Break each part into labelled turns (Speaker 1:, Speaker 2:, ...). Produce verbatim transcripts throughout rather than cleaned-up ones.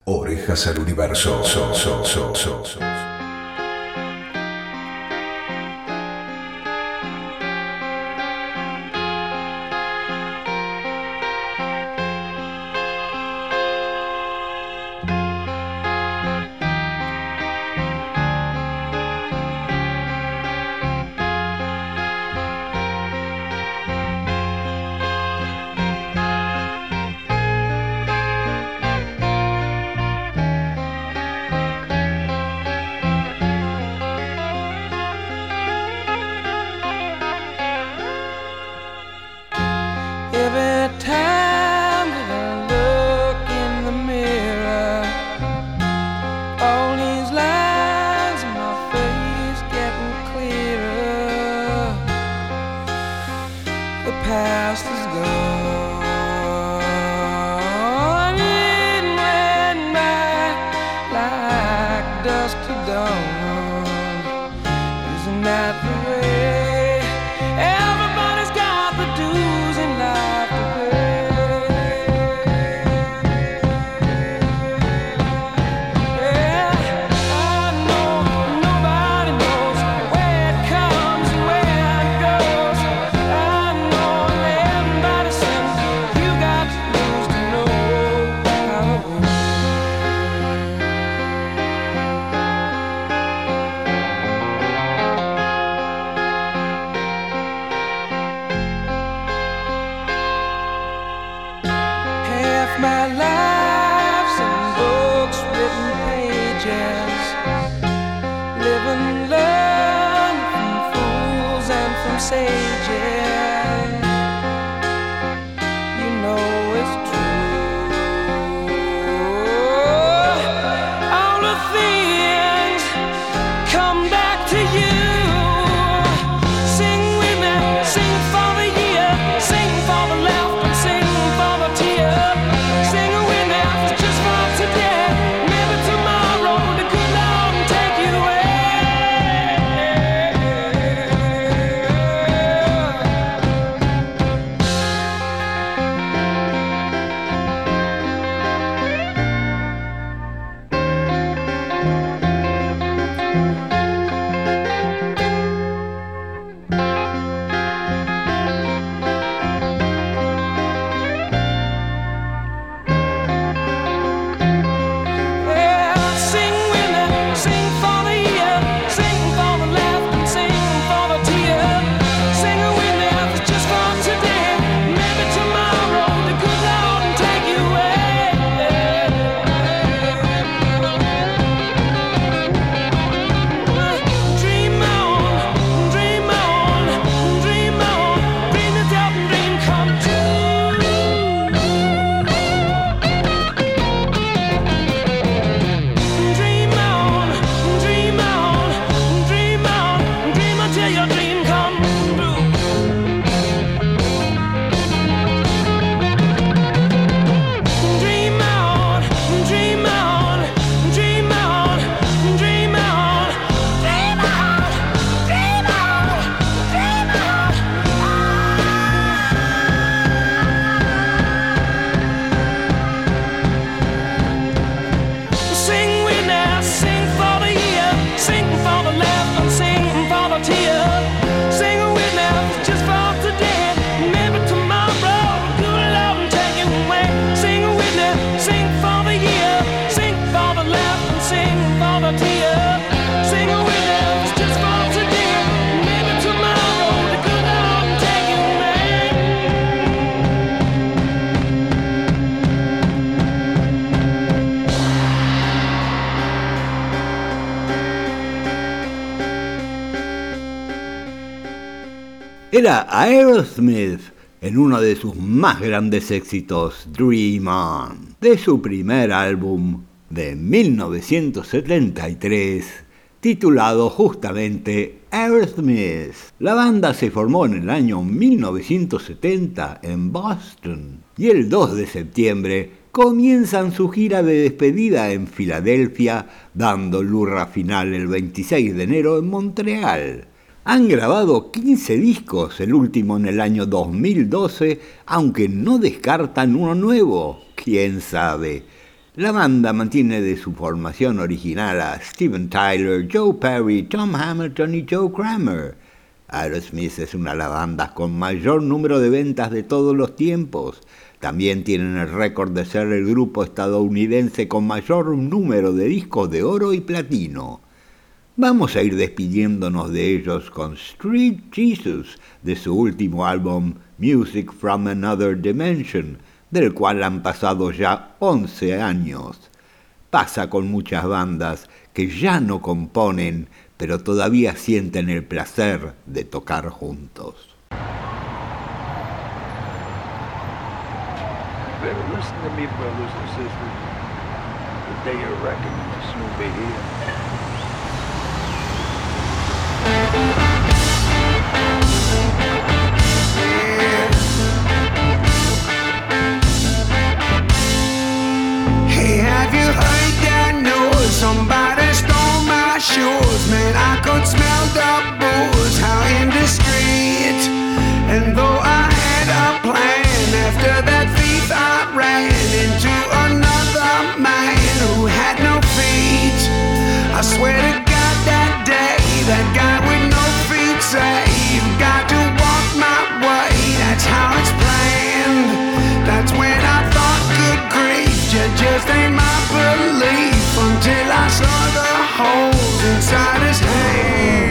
Speaker 1: Orejas al universo. So, so, so, so, so.
Speaker 2: Era Aerosmith en uno de sus más grandes éxitos, Dream On, de su primer álbum de mil novecientos setenta y tres, titulado justamente Aerosmith. La banda se formó en el año mil novecientos setenta en Boston y el dos de septiembre comienzan su gira de despedida en Filadelfia, dando lurra final el veintiséis de enero en Montreal. Han grabado quince discos, el último en el año dos mil doce, aunque no descartan uno nuevo, quién sabe. La banda mantiene de su formación original a Steven Tyler, Joe Perry, Tom Hamilton y Joe Kramer. Aerosmith es una de las bandas con mayor número de ventas de todos los tiempos. También tienen el récord de ser el grupo estadounidense con mayor número de discos de oro y platino. Vamos a ir despidiéndonos de ellos con Street Jesus, de su último álbum Music from Another Dimension, del cual han pasado ya once años. Pasa con muchas bandas que ya no componen, pero todavía sienten el placer de tocar juntos.
Speaker 3: Better listen to me, brothers and sisters. The day of reckoning will soon be here.
Speaker 4: Hey, have you heard that news? Somebody stole my shoes. Man, I could smell the booze out in the street. And though I had a plan, after that thief I ran into another man who had no feet. I swear to God that day, that guy with no feet said, you've got to walk my way, that's how it's planned. That's when I thought, good grief, you just ain't my belief, until I saw the holes inside his hand.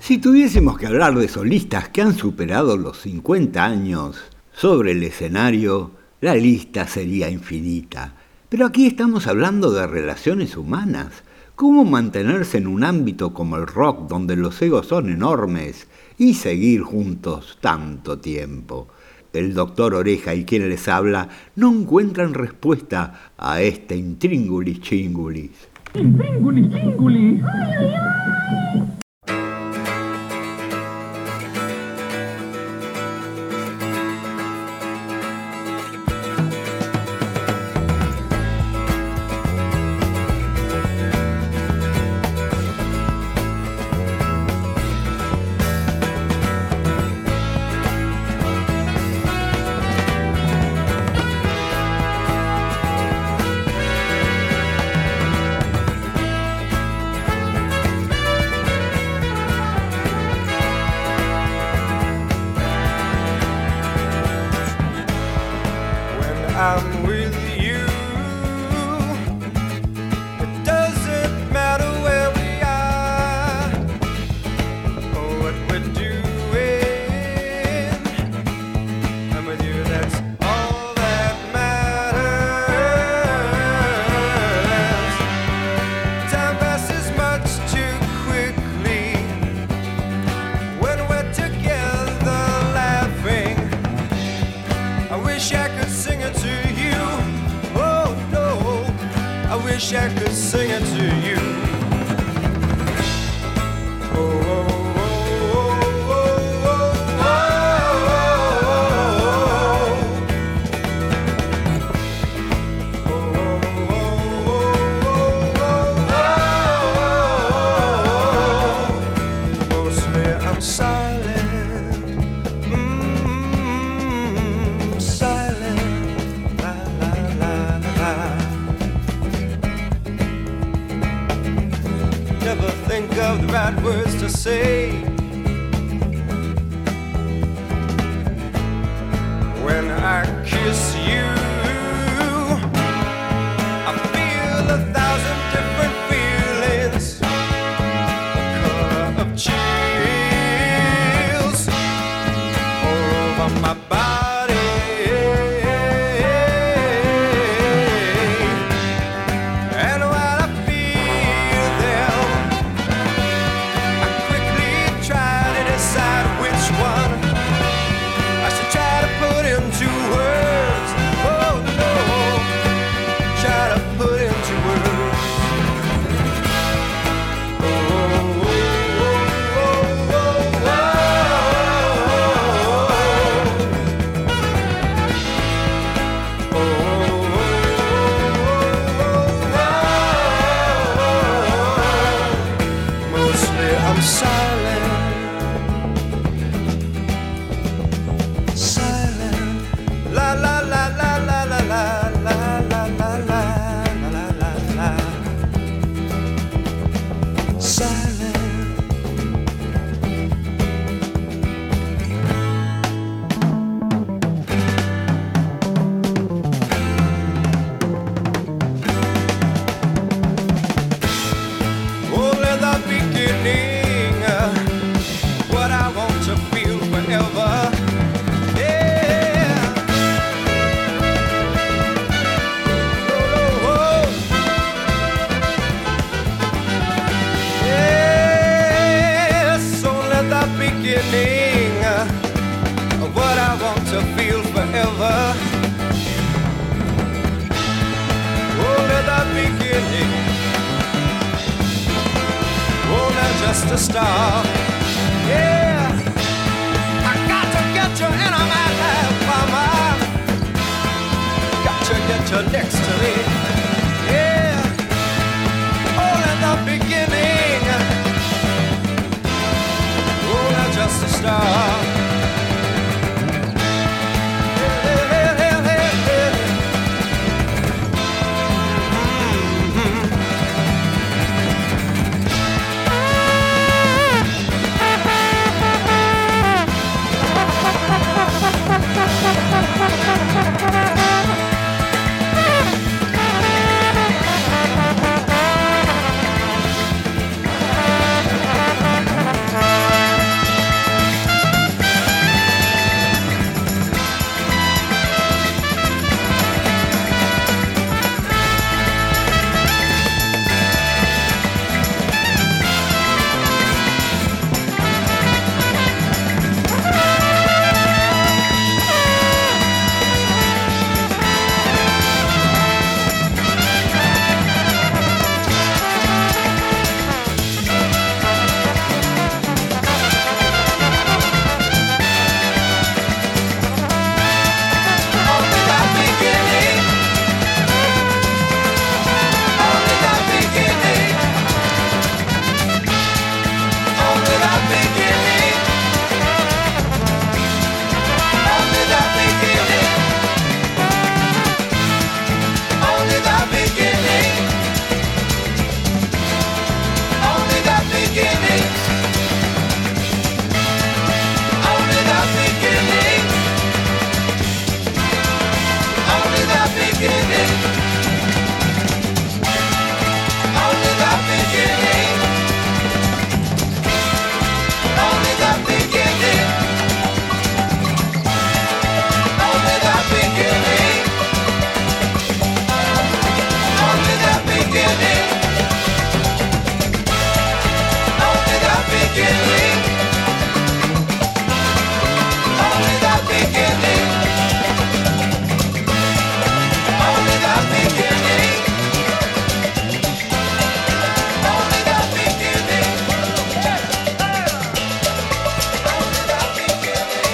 Speaker 2: Si tuviésemos que hablar de solistas que han superado los cincuenta años sobre el escenario, la lista sería infinita. Pero aquí estamos hablando de relaciones humanas. ¿Cómo mantenerse en un ámbito como el rock, donde los egos son enormes, y seguir juntos tanto tiempo? El doctor Oreja y quien les habla no encuentran respuesta a este intríngulis chingulis.
Speaker 5: Intríngulis chingulis.
Speaker 6: I'm with you. It doesn't matter where we are or what we're doing. I'm with you, that's all that matters. Time passes much too quickly when we're together laughing. I wish I could sing it to you. Oh no, I wish I could sing it to you. Oh, oh, oh, oh, oh, oh, oh, oh. Mostly I'm silent. Mm-hmm. Silent. Never think of the right words to say when I kiss you. I feel a thousand different feelings, the color of chills over my body. And when I feel them, I quickly try to decide which one I should try to put into words. Oh no, try to put into words. Oh, oh, oh, oh, oh, oh, oh, oh. Mostly I'm silent. Silent. La la la la la la la la la la la la la la. Silent. Only the beginning, uh, what I want to feel forever. Yeah. Oh, oh. Yes, only the beginning, uh, of what I want to feel forever. Only the beginning. Oh, now just a start. Yeah, I got to get you into my life, mama. Got to get you next to me. Yeah, all in the beginning. Oh, now just a start. Yeah, yeah, yeah, yeah, yeah. Mm-hmm.
Speaker 5: Thank you.
Speaker 6: beginning. Only the beginning. Only the beginning. Only the beginning. Only the beginning.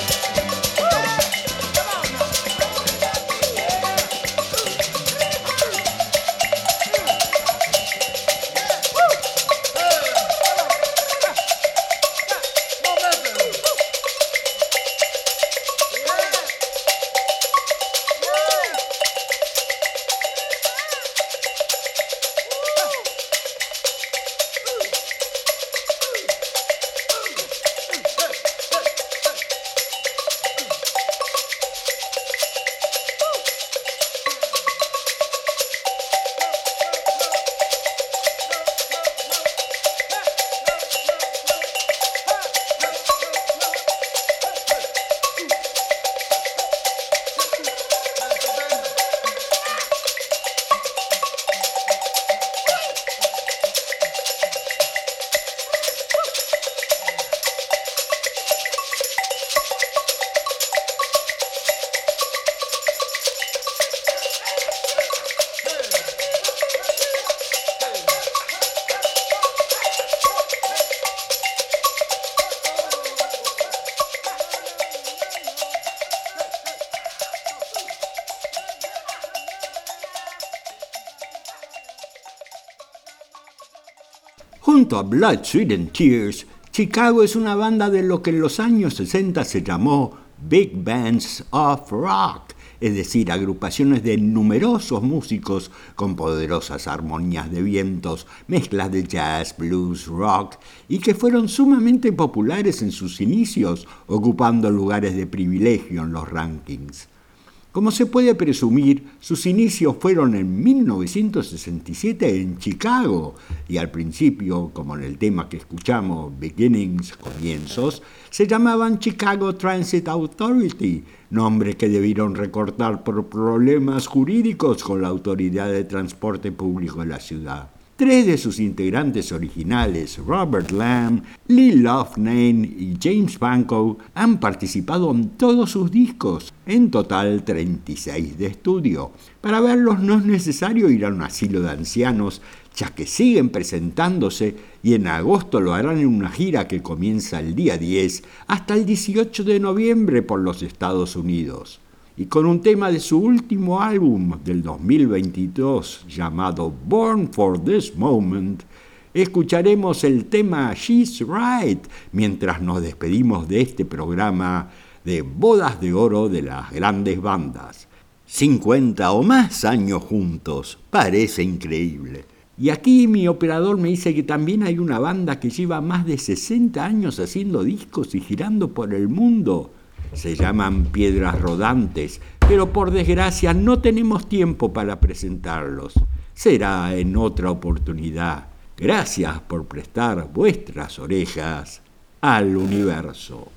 Speaker 2: Junto a Blood, Sweat and Tears, Chicago es una banda de lo que en los años sesenta se llamó Big Bands of Rock, es decir, agrupaciones de numerosos músicos con poderosas armonías de vientos, mezclas de jazz, blues, rock, y que fueron sumamente populares en sus inicios, ocupando lugares de privilegio en los rankings. Como se puede presumir, sus inicios fueron en mil novecientos sesenta y siete en Chicago, y al principio, como en el tema que escuchamos, Beginnings, Comienzos, se llamaban Chicago Transit Authority, nombre que debieron recortar por problemas jurídicos con la Autoridad de Transporte Público de la ciudad. Tres de sus integrantes originales, Robert Lamb, Lee Loughnane y James Pankow, han participado en todos sus discos, en total treinta y seis de estudio. Para verlos no es necesario ir a un asilo de ancianos, ya que siguen presentándose y en agosto lo harán en una gira que comienza el día diez hasta el dieciocho de noviembre por los Estados Unidos. Y con un tema de su último álbum del dos mil veintidós llamado Born for This Moment, escucharemos el tema She's Right mientras nos despedimos de este programa de Bodas de Oro de las grandes bandas. cincuenta o más años juntos, parece increíble. Y aquí mi operador me dice que también hay una banda que lleva más de sesenta años haciendo discos y girando por el mundo. Se llaman Piedras Rodantes, pero por desgracia no tenemos tiempo para presentarlos. Será en otra oportunidad. Gracias por prestar vuestras orejas al universo.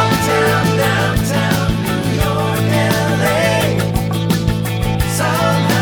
Speaker 6: Uptown, downtown, New York, L A. Somehow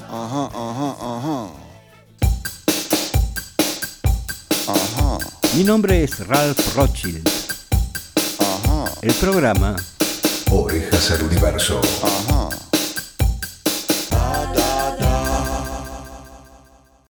Speaker 7: Ajá, ajá, ajá. Ajá.
Speaker 8: Mi nombre es Ralph Rothschild.
Speaker 7: Ajá.
Speaker 8: El programa
Speaker 1: Orejas al Universo.
Speaker 7: Ajá.